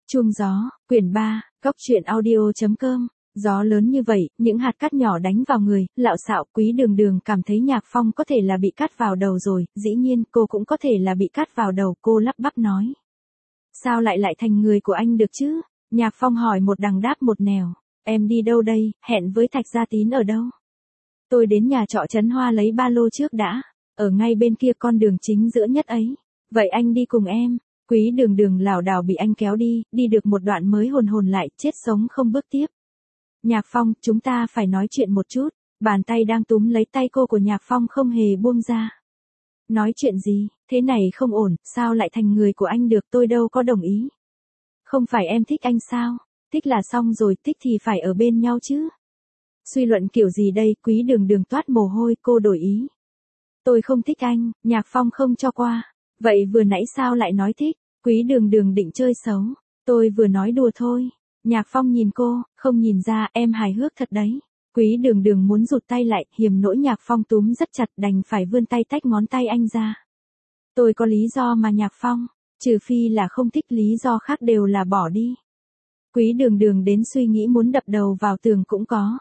Chuông gió, quyển 3, góc truyện audio.com. Gió lớn như vậy, những hạt cát nhỏ đánh vào người, lạo xạo. Quý Đường Đường cảm thấy Nhạc Phong có thể là bị cát vào đầu rồi, dĩ nhiên cô cũng có thể là bị cát vào đầu, cô lắp bắp nói. Sao lại thành người của anh được chứ? Nhạc Phong hỏi một đằng đáp một nẻo. Em đi đâu đây, hẹn với Thạch Gia Tín ở đâu? Tôi đến nhà trọ Trấn Hoa lấy ba lô trước đã, ở ngay bên kia con đường chính giữa nhất ấy. Vậy anh đi cùng em. Quý Đường Đường lảo đảo bị anh kéo đi được một đoạn mới hồn lại, chết sống không bước tiếp. Nhạc Phong, chúng ta phải nói chuyện một chút. Bàn tay đang túm lấy tay cô của Nhạc Phong không hề buông ra. Nói chuyện gì, thế này không ổn, sao lại thành người của anh được, tôi đâu có đồng ý. Không phải em thích anh sao? Thích là xong rồi, thích thì phải ở bên nhau chứ. Suy luận kiểu gì đây, Quý Đường Đường toát mồ hôi, cô đổi ý. Tôi không thích anh, Nhạc Phong không cho qua. Vậy vừa nãy sao lại nói thích? Quý Đường Đường định chơi xấu. Tôi vừa nói đùa thôi. Nhạc Phong nhìn cô, không nhìn ra, em hài hước thật đấy. Quý Đường Đường muốn rụt tay lại, hiềm nỗi Nhạc Phong túm rất chặt, đành phải vươn tay tách ngón tay anh ra. Tôi có lý do mà Nhạc Phong, trừ phi là không thích, lý do khác đều là bỏ đi. Quý Đường Đường đến suy nghĩ muốn đập đầu vào tường cũng có.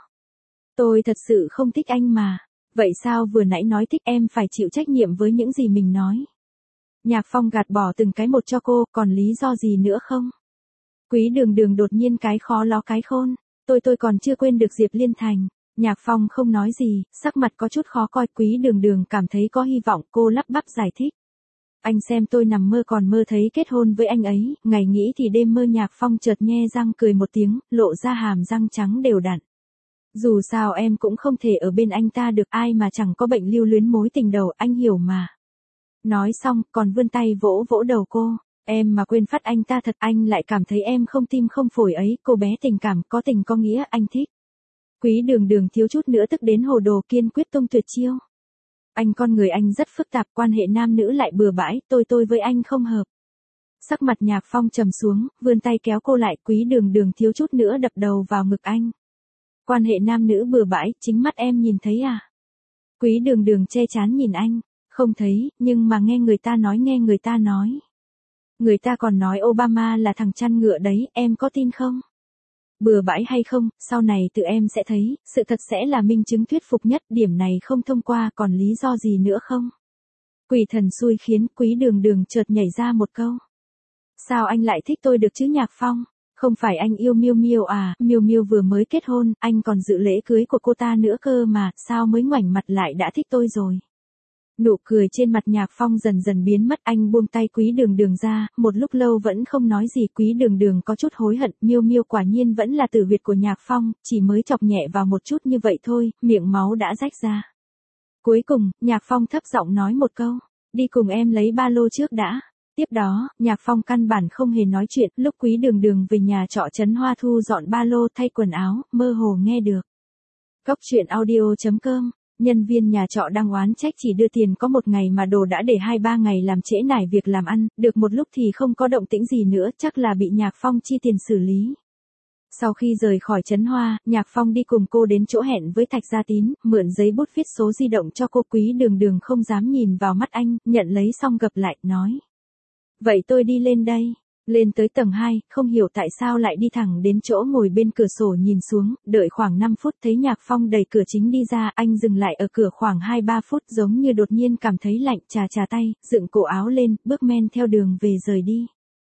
Tôi thật sự không thích anh mà. Vậy sao vừa nãy nói thích, em phải chịu trách nhiệm với những gì mình nói. Nhạc Phong gạt bỏ từng cái một cho cô, còn lý do gì nữa không? Quý Đường Đường đột nhiên cái khó ló cái khôn. Tôi còn chưa quên được Diệp Liên Thành. Nhạc Phong không nói gì, sắc mặt có chút khó coi. Quý Đường Đường cảm thấy có hy vọng, cô lắp bắp giải thích. Anh xem tôi nằm mơ còn mơ thấy kết hôn với anh ấy, ngày nghĩ thì đêm mơ. Nhạc Phong chợt nhe răng cười một tiếng, lộ ra hàm răng trắng đều đặn. Dù sao em cũng không thể ở bên anh ta được, ai mà chẳng có bệnh lưu luyến mối tình đầu, anh hiểu mà. Nói xong, còn vươn tay vỗ vỗ đầu cô. Em mà quên phát anh ta thật, anh lại cảm thấy em không tim không phổi ấy. Cô bé tình cảm, có tình có nghĩa, anh thích. Quý Đường Đường thiếu chút nữa tức đến hồ đồ, kiên quyết tung tuyệt chiêu. Anh, con người anh rất phức tạp, quan hệ nam nữ lại bừa bãi, tôi với anh không hợp. Sắc mặt Nhạc Phong trầm xuống, vươn tay kéo cô lại. Quý Đường Đường thiếu chút nữa đập đầu vào ngực anh. Quan hệ nam nữ bừa bãi, chính mắt em nhìn thấy à? Quý Đường Đường che chán nhìn anh. Không thấy, nhưng mà nghe người ta nói. Người ta còn nói Obama là thằng chăn ngựa đấy, em có tin không? Bừa bãi hay không, sau này tự em sẽ thấy, sự thật sẽ là minh chứng thuyết phục nhất, điểm này không thông qua, còn lý do gì nữa không? Quỷ thần xui khiến. Quý Đường Đường chợt nhảy ra một câu. Sao anh lại thích tôi được chứ Nhạc Phong? Không phải anh yêu Miêu Miêu à? Miêu Miêu vừa mới kết hôn, anh còn dự lễ cưới của cô ta nữa cơ mà, sao mới ngoảnh mặt lại đã thích tôi rồi? Nụ cười trên mặt Nhạc Phong dần dần biến mất, anh buông tay Quý Đường Đường ra, một lúc lâu vẫn không nói gì. Quý Đường Đường có chút hối hận, Miêu Miêu quả nhiên vẫn là tử huyệt của Nhạc Phong, chỉ mới chọc nhẹ vào một chút như vậy thôi, miệng máu đã rách ra. Cuối cùng, Nhạc Phong thấp giọng nói một câu, đi cùng em lấy ba lô trước đã. Tiếp đó, Nhạc Phong căn bản không hề nói chuyện, lúc Quý Đường Đường về nhà trọ Trấn Hoa thu dọn ba lô thay quần áo, mơ hồ nghe được. Góc truyện audio.com. Nhân viên nhà trọ đang oán trách chỉ đưa tiền có một ngày mà đồ đã để 2-3 ngày làm trễ nải việc làm ăn, được một lúc thì không có động tĩnh gì nữa, chắc là bị Nhạc Phong chi tiền xử lý. Sau khi rời khỏi Trấn Hoa, Nhạc Phong đi cùng cô đến chỗ hẹn với Thạch Gia Tín, mượn giấy bút viết số di động cho cô. Quý Đường Đường không dám nhìn vào mắt anh, nhận lấy xong gập lại, nói. Vậy tôi đi lên đây. Lên tới tầng 2, không hiểu tại sao lại đi thẳng đến chỗ ngồi bên cửa sổ nhìn xuống, đợi khoảng 5 phút thấy Nhạc Phong đẩy cửa chính đi ra, anh dừng lại ở cửa khoảng 2-3 phút giống như đột nhiên cảm thấy lạnh, chà tay, dựng cổ áo lên, bước men theo đường về rời đi.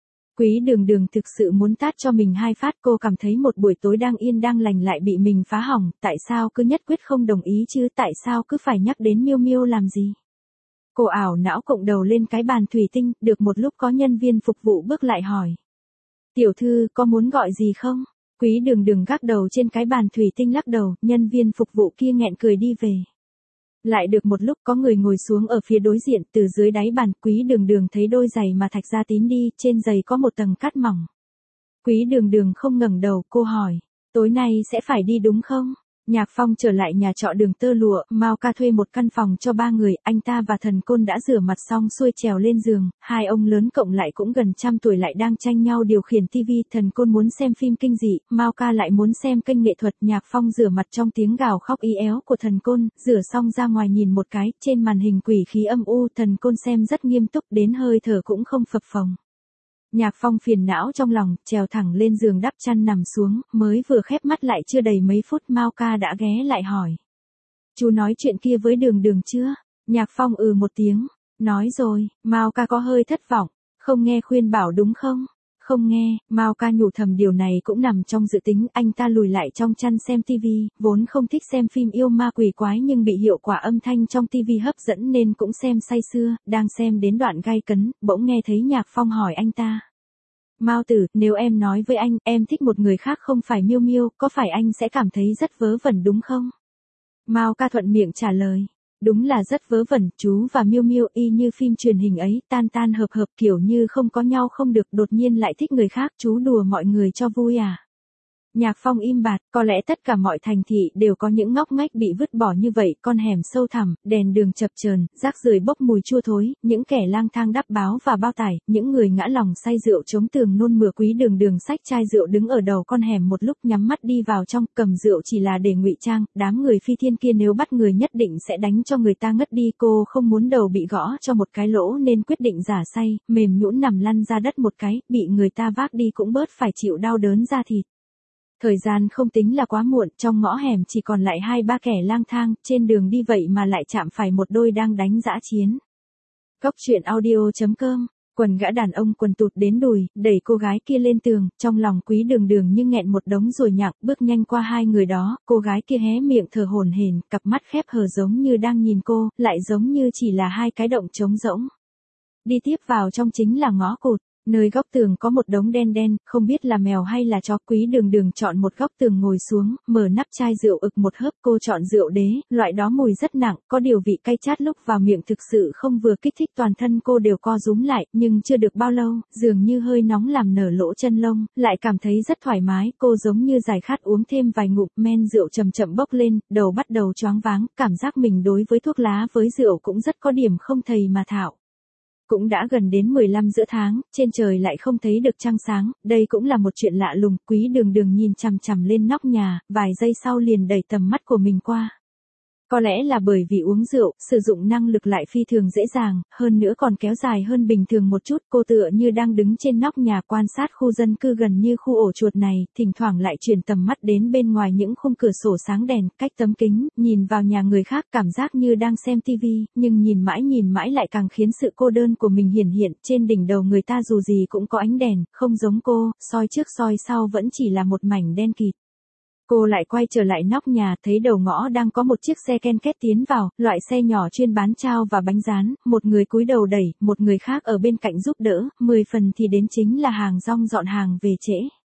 Quý Đường Đường thực sự muốn tát cho mình 2 phát, cô cảm thấy một buổi tối đang yên đang lành lại bị mình phá hỏng, tại sao cứ nhất quyết không đồng ý chứ, tại sao cứ phải nhắc đến Miêu Miêu làm gì? Cô ảo não cộng đầu lên cái bàn thủy tinh, được một lúc có nhân viên phục vụ bước lại hỏi. Tiểu thư, có muốn gọi gì không? Quý Đường Đường gác đầu trên cái bàn thủy tinh lắc đầu, nhân viên phục vụ kia nghẹn cười đi về. Lại được một lúc có người ngồi xuống ở phía đối diện, từ dưới đáy bàn. Quý Đường Đường thấy đôi giày mà Thạch Gia Tín đi, trên giày có một tầng cát mỏng. Quý Đường Đường không ngẩng đầu, cô hỏi. Tối nay sẽ phải đi đúng không? Nhạc Phong trở lại nhà trọ Đường Tơ Lụa, Mao Ca thuê một căn phòng cho 3 người, anh ta và Thần Côn đã rửa mặt xong xuôi trèo lên giường, hai ông lớn cộng lại cũng gần 100 tuổi lại đang tranh nhau điều khiển tivi. Thần Côn muốn xem phim kinh dị, Mao Ca lại muốn xem kênh nghệ thuật. Nhạc Phong rửa mặt trong tiếng gào khóc ý éo của Thần Côn, rửa xong ra ngoài nhìn một cái, trên màn hình quỷ khí âm u, Thần Côn xem rất nghiêm túc đến hơi thở cũng không phập phồng. Nhạc Phong phiền não trong lòng, trèo thẳng lên giường đắp chăn nằm xuống, mới vừa khép mắt lại chưa đầy mấy phút Mao ca đã ghé lại hỏi. Chú nói chuyện kia với Đường Đường chưa? Nhạc Phong một tiếng, nói rồi. Mao ca có hơi thất vọng, không nghe khuyên bảo đúng không? Không nghe. Mao ca nhủ thầm điều này cũng nằm trong dự tính, anh ta lùi lại trong chăn xem tivi, vốn không thích xem phim yêu ma quỷ quái nhưng bị hiệu quả âm thanh trong tivi hấp dẫn nên cũng xem say sưa, đang xem đến đoạn gay cấn, bỗng nghe thấy Nhạc Phong hỏi anh ta. Mao tử, nếu em nói với anh, em thích một người khác không phải Miêu Miêu, có phải anh sẽ cảm thấy rất vớ vẩn đúng không? Mao ca thuận miệng trả lời. Đúng là rất vớ vẩn, chú và Miêu Miêu y như phim truyền hình ấy, tan tan hợp hợp kiểu như không có nhau không được, đột nhiên lại thích người khác, chú đùa mọi người cho vui à? Nhạc Phong im bặt, có lẽ tất cả mọi thành thị đều có những ngóc ngách bị vứt bỏ như vậy, con hẻm sâu thẳm, đèn đường chập chờn, rác rưởi bốc mùi chua thối, những kẻ lang thang đắp báo và bao tải, những người ngã lòng say rượu chống tường nôn mửa. Quý Đường Đường xách chai rượu đứng ở đầu con hẻm một lúc, nhắm mắt đi vào trong, cầm rượu chỉ là để ngụy trang, đám người phi thiên kia nếu bắt người nhất định sẽ đánh cho người ta ngất đi, cô không muốn đầu bị gõ cho một cái lỗ nên quyết định giả say, mềm nhũn nằm lăn ra đất một cái, bị người ta vác đi cũng bớt phải chịu đau đớn da thịt. Thời gian không tính là quá muộn, trong ngõ hẻm chỉ còn lại 2-3 kẻ lang thang, trên đường đi vậy mà lại chạm phải một đôi đang đánh dã chiến. Cốc truyện audio.com, quần gã đàn ông quần tụt đến đùi, đẩy cô gái kia lên tường, trong lòng Quý Đường Đường như nghẹn một đống ruồi nhặng, bước nhanh qua hai người đó, cô gái kia hé miệng thở hổn hển, cặp mắt khép hờ giống như đang nhìn cô, lại giống như chỉ là hai cái động trống rỗng. Đi tiếp vào trong chính là ngõ cụt. Nơi góc tường có một đống đen đen, không biết là mèo hay là chó. Quý Đường Đường chọn một góc tường ngồi xuống, mở nắp chai rượu một hớp. Cô chọn rượu đế, loại đó mùi rất nặng, có điều vị cay chát lúc vào miệng thực sự không vừa, kích thích toàn thân cô đều co rúm lại, nhưng chưa được bao lâu, dường như hơi nóng làm nở lỗ chân lông, lại cảm thấy rất thoải mái. Cô giống như giải khát uống thêm vài ngụm, men rượu chậm chậm bốc lên, đầu bắt đầu choáng váng, cảm giác mình đối với thuốc lá với rượu cũng rất có điểm không thầy mà thạo. Cũng đã gần đến 15 giữa tháng, trên trời lại không thấy được trăng sáng, đây cũng là một chuyện lạ lùng. Quý Đường Đường nhìn chằm chằm lên nóc nhà, vài giây sau liền đẩy tầm mắt của mình qua. Có lẽ là bởi vì uống rượu, sử dụng năng lực lại phi thường dễ dàng, hơn nữa còn kéo dài hơn bình thường một chút. Cô tựa như đang đứng trên nóc nhà quan sát khu dân cư gần như khu ổ chuột này, thỉnh thoảng lại chuyển tầm mắt đến bên ngoài những khung cửa sổ sáng đèn, cách tấm kính, nhìn vào nhà người khác, cảm giác như đang xem tivi, nhưng nhìn mãi lại càng khiến sự cô đơn của mình hiển hiện. Trên đỉnh đầu người ta dù gì cũng có ánh đèn, không giống cô, soi trước soi sau vẫn chỉ là một mảnh đen kịt. Cô lại quay trở lại nóc nhà, thấy đầu ngõ đang có một chiếc xe ken két tiến vào, loại xe nhỏ chuyên bán chao và bánh rán, một người cúi đầu đẩy, một người khác ở bên cạnh giúp đỡ, 10 phần thì đến chính là hàng rong dọn hàng về trễ.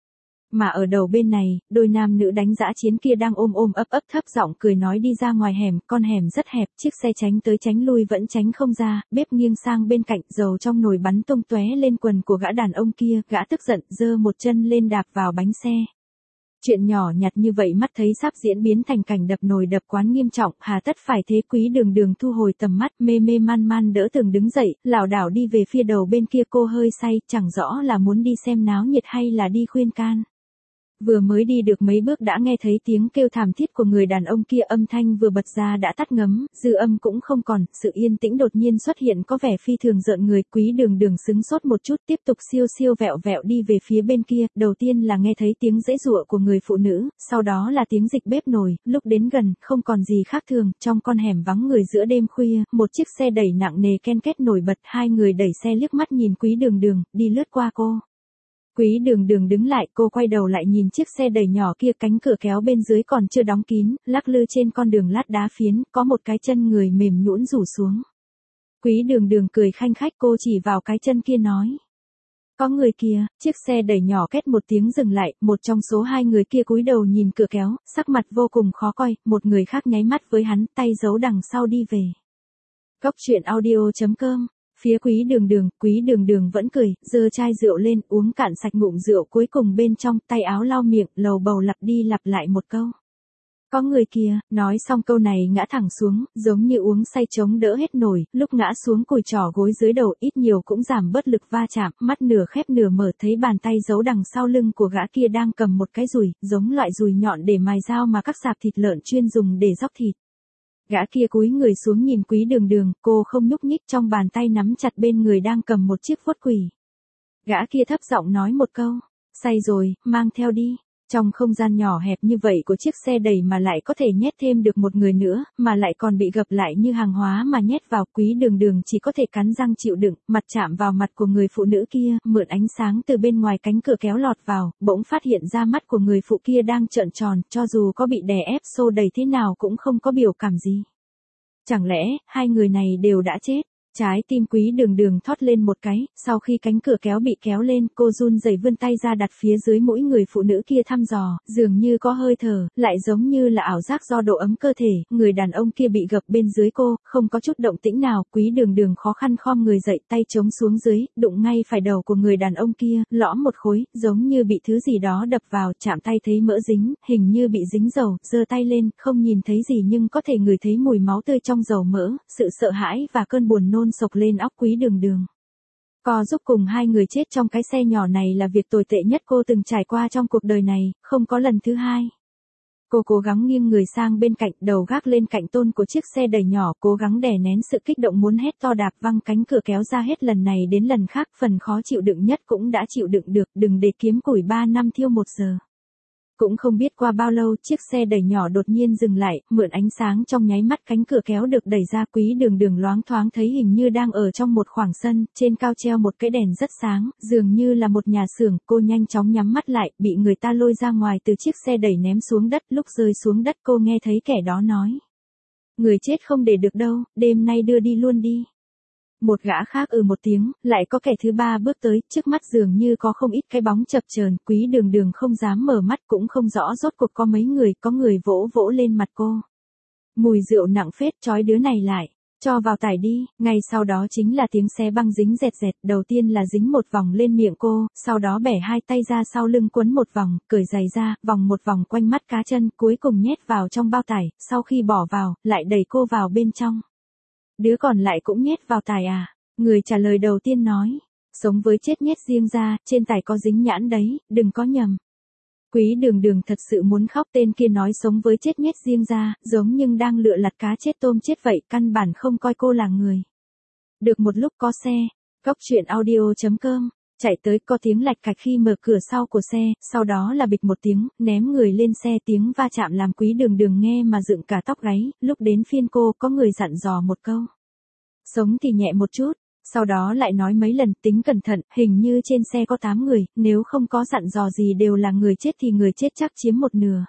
Mà ở đầu bên này, đôi nam nữ đánh dã chiến kia đang ôm ấp thấp giọng cười nói đi ra ngoài hẻm, con hẻm rất hẹp, chiếc xe tránh tới tránh lui vẫn tránh không ra, bếp nghiêng sang bên cạnh, dầu trong nồi bắn tung tóe lên quần của gã đàn ông kia, gã tức giận, giơ một chân lên đạp vào bánh xe. Chuyện nhỏ nhặt như vậy mắt thấy sắp diễn biến thành cảnh đập nồi đập quán nghiêm trọng, hà tất phải thế. Quý Đường Đường thu hồi tầm mắt, mê man đỡ tường đứng dậy, lảo đảo đi về phía đầu bên kia. Cô hơi say, chẳng rõ là muốn đi xem náo nhiệt hay là đi khuyên can. Vừa mới đi được mấy bước đã nghe thấy tiếng kêu thảm thiết của người đàn ông kia, âm thanh vừa bật ra đã tắt ngấm, dư âm cũng không còn, sự yên tĩnh đột nhiên xuất hiện có vẻ phi thường rợn người. Quý Đường Đường sững sốt một chút, tiếp tục siêu vẹo đi về phía bên kia, đầu tiên là nghe thấy tiếng giãy giụa của người phụ nữ, sau đó là tiếng dịch bếp nồi, lúc đến gần, không còn gì khác thường, trong con hẻm vắng người giữa đêm khuya, một chiếc xe đẩy nặng nề ken két nổi bật, hai người đẩy xe liếc mắt nhìn Quý Đường Đường, đi lướt qua cô. Quý Đường Đường đứng lại, cô quay đầu lại nhìn chiếc xe đẩy nhỏ kia, cánh cửa kéo bên dưới còn chưa đóng kín, lắc lư trên con đường lát đá phiến, có một cái chân người mềm nhũn rủ xuống. Quý Đường Đường cười khanh khách, cô chỉ vào cái chân kia nói. Có người kia. Chiếc xe đẩy nhỏ két một tiếng dừng lại, một trong số hai người kia cúi đầu nhìn cửa kéo, sắc mặt vô cùng khó coi, một người khác nháy mắt với hắn, tay giấu đằng sau đi về. Cốc truyện audio.com. Phía Quý Đường Đường vẫn cười, giơ chai rượu lên, uống cạn sạch ngụm rượu cuối cùng bên trong, tay áo lau miệng, lầu bầu lặp đi lặp lại một câu. Có người kia, nói xong câu này ngã thẳng xuống, giống như uống say chống đỡ hết nổi, lúc ngã xuống cùi trỏ gối dưới đầu ít nhiều cũng giảm bớt lực va chạm, mắt nửa khép nửa mở thấy bàn tay giấu đằng sau lưng của gã kia đang cầm một cái dùi, giống loại dùi nhọn để mài dao mà các sạp thịt lợn chuyên dùng để róc thịt. Gã kia cúi người xuống nhìn Quý Đường Đường, cô không nhúc nhích, trong bàn tay nắm chặt bên người đang cầm một chiếc vuốt quỷ. Gã kia thấp giọng nói một câu, say rồi, mang theo đi. Trong không gian nhỏ hẹp như vậy của chiếc xe đẩy mà lại có thể nhét thêm được một người nữa, mà lại còn bị gập lại như hàng hóa mà nhét vào, Quý Đường Đường chỉ có thể cắn răng chịu đựng, mặt chạm vào mặt của người phụ nữ kia, mượn ánh sáng từ bên ngoài cánh cửa kéo lọt vào, bỗng phát hiện ra mắt của người phụ kia đang trợn tròn, cho dù có bị đè ép xô đẩy thế nào cũng không có biểu cảm gì. Chẳng lẽ, hai người này đều đã chết? Trái tim Quý Đường Đường thót lên một cái, sau khi cánh cửa kéo bị kéo lên, cô run rẩy vươn tay ra đặt phía dưới mũi người phụ nữ kia thăm dò, dường như có hơi thở, lại giống như là ảo giác do độ ấm cơ thể, người đàn ông kia bị gập bên dưới cô, không có chút động tĩnh nào, Quý Đường Đường khó khăn khom người dậy, tay chống xuống dưới, đụng ngay phải đầu của người đàn ông kia, lõm một khối, giống như bị thứ gì đó đập vào, chạm tay thấy mỡ dính, hình như bị dính dầu, giơ tay lên, không nhìn thấy gì nhưng có thể ngửi thấy mùi máu tươi trong dầu mỡ, sự sợ hãi và cơn buồn nôn sộc lên óc Quý Đường Đường. Co giúp cùng hai người chết trong cái xe nhỏ này là việc tồi tệ nhất cô từng trải qua trong cuộc đời này, không có lần thứ hai. Cô cố gắng nghiêng người sang bên cạnh, đầu gác lên cạnh tôn của chiếc xe đẩy nhỏ, cố gắng đè nén sự kích động muốn hét to đạp văng cánh cửa kéo ra hết lần này đến lần khác, phần khó chịu đựng nhất cũng đã chịu đựng được, đừng để kiếm củi 3 năm thiêu 1 giờ. Cũng không biết qua bao lâu, chiếc xe đẩy nhỏ đột nhiên dừng lại, mượn ánh sáng trong nháy mắt cánh cửa kéo được đẩy ra, Quý Đường Đường loáng thoáng thấy hình như đang ở trong một khoảng sân, trên cao treo một cái đèn rất sáng, dường như là một nhà xưởng, cô nhanh chóng nhắm mắt lại, bị người ta lôi ra ngoài từ chiếc xe đẩy ném xuống đất, lúc rơi xuống đất cô nghe thấy kẻ đó nói. Người chết không để được đâu, đêm nay đưa đi luôn đi. Một gã khác một tiếng, lại có kẻ thứ ba bước tới, trước mắt dường như có không ít cái bóng chập chờn, Quý Đường Đường không dám mở mắt cũng không rõ rốt cuộc có mấy người, có người vỗ vỗ lên mặt cô. Mùi rượu nặng phết, trói đứa này lại, cho vào tải đi, ngay sau đó chính là tiếng xé băng dính dẹt dẹt, đầu tiên là dính một vòng lên miệng cô, sau đó bẻ hai tay ra sau lưng quấn một vòng, cởi giày ra, vòng một vòng quanh mắt cá chân, cuối cùng nhét vào trong bao tải, sau khi bỏ vào, lại đẩy cô vào bên trong. Đứa còn lại cũng nhét vào tải à? Người trả lời đầu tiên nói. Sống với chết nhét riêng ra, trên tải có dính nhãn đấy, đừng có nhầm. Quý Đường Đường thật sự muốn khóc, tên kia nói sống với chết nhét riêng ra, giống nhưng đang lựa lặt cá chết tôm chết vậy, căn bản không coi cô là người. Được một lúc có xe, Góc Chuyện Audio.com, chạy tới có tiếng lạch cạch khi mở cửa sau của xe, sau đó là bịch một tiếng, ném người lên xe, tiếng va chạm làm Quý Đường Đường nghe mà dựng cả tóc gáy, lúc đến phiên cô có người dặn dò một câu. Sống thì nhẹ một chút, sau đó lại nói mấy lần tính cẩn thận, hình như trên xe có 8 người, nếu không có dặn dò gì đều là người chết thì người chết chắc chiếm một nửa.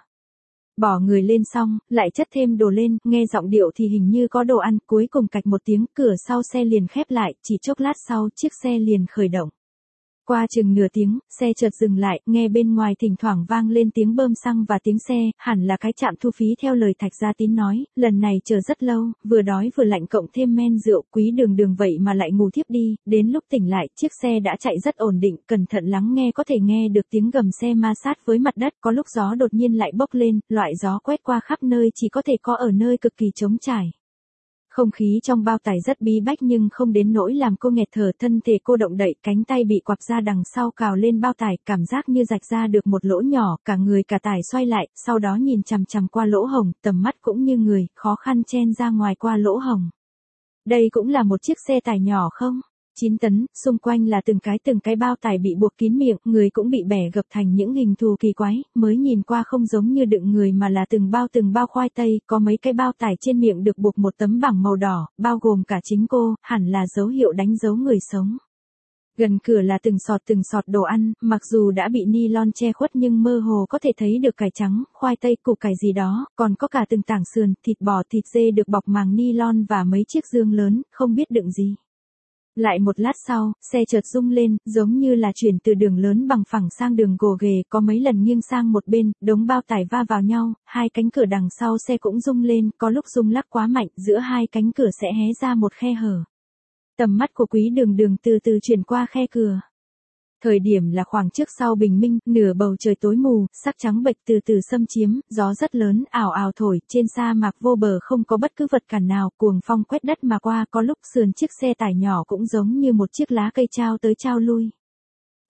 Bỏ người lên xong, lại chất thêm đồ lên, nghe giọng điệu thì hình như có đồ ăn, cuối cùng cạch một tiếng, cửa sau xe liền khép lại, chỉ chốc lát sau, chiếc xe liền khởi động. Qua chừng nửa tiếng, xe chợt dừng lại, nghe bên ngoài thỉnh thoảng vang lên tiếng bơm xăng và tiếng xe, hẳn là cái trạm thu phí theo lời Thạch Gia Tín nói, lần này chờ rất lâu, vừa đói vừa lạnh cộng thêm men rượu, Quý Đường Đường vậy mà lại ngủ thiếp đi, đến lúc tỉnh lại, chiếc xe đã chạy rất ổn định, cẩn thận lắng nghe có thể nghe được tiếng gầm xe ma sát với mặt đất, có lúc gió đột nhiên lại bốc lên, loại gió quét qua khắp nơi chỉ có thể có ở nơi cực kỳ trống trải. Không khí trong bao tải rất bí bách nhưng không đến nỗi làm cô nghẹt thở, thân thể cô động đậy, cánh tay bị quặp ra đằng sau cào lên bao tải, cảm giác như rạch ra được một lỗ nhỏ, cả người cả tải xoay lại, sau đó nhìn chằm chằm qua lỗ hổng, tầm mắt cũng như người, khó khăn chen ra ngoài qua lỗ hổng. Đây cũng là một chiếc xe tải nhỏ không? 9 tấn, xung quanh là từng cái bao tải bị buộc kín miệng, người cũng bị bẻ gập thành những hình thù kỳ quái, mới nhìn qua không giống như đựng người mà là từng bao khoai tây, có mấy cái bao tải trên miệng được buộc một tấm bảng màu đỏ, bao gồm cả chính cô, hẳn là dấu hiệu đánh dấu người sống. Gần cửa là từng sọt đồ ăn, mặc dù đã bị nylon che khuất nhưng mơ hồ có thể thấy được cải trắng, khoai tây, củ cải gì đó, còn có cả từng tảng sườn, thịt bò, thịt dê được bọc màng nylon và mấy chiếc dương lớn, không biết đựng gì. Lại một lát sau, xe chợt rung lên, giống như là chuyển từ đường lớn bằng phẳng sang đường gồ ghề, có mấy lần nghiêng sang một bên, đống bao tải va vào nhau, hai cánh cửa đằng sau xe cũng rung lên, có lúc rung lắc quá mạnh, giữa hai cánh cửa sẽ hé ra một khe hở. Tầm mắt của Quý Đường Đường từ từ chuyển qua khe cửa. Thời điểm là khoảng trước sau bình minh, nửa bầu trời tối mù, sắc trắng bệch từ từ xâm chiếm, gió rất lớn, ảo ảo thổi, trên sa mạc vô bờ không có bất cứ vật cản nào, cuồng phong quét đất mà qua, có lúc sườn chiếc xe tải nhỏ cũng giống như một chiếc lá cây trao tới trao lui.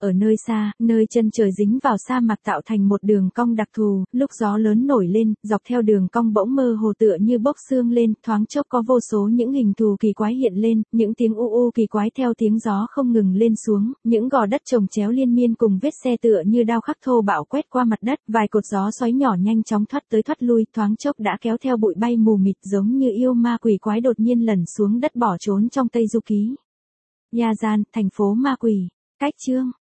Ở nơi xa, nơi chân trời dính vào sa mạc tạo thành một đường cong đặc thù, lúc gió lớn nổi lên, dọc theo đường cong bỗng mơ hồ tựa như bốc xương lên, thoáng chốc có vô số những hình thù kỳ quái hiện lên, những tiếng u u kỳ quái theo tiếng gió không ngừng lên xuống, những gò đất chồng chéo liên miên cùng vết xe tựa như đao khắc thô bạo quét qua mặt đất, vài cột gió xoáy nhỏ nhanh chóng thoát tới thoát lui, thoáng chốc đã kéo theo bụi bay mù mịt giống như yêu ma quỷ quái đột nhiên lẩn xuống đất bỏ trốn trong Tây Du Ký. Yazan, thành phố ma quỷ. Cách chương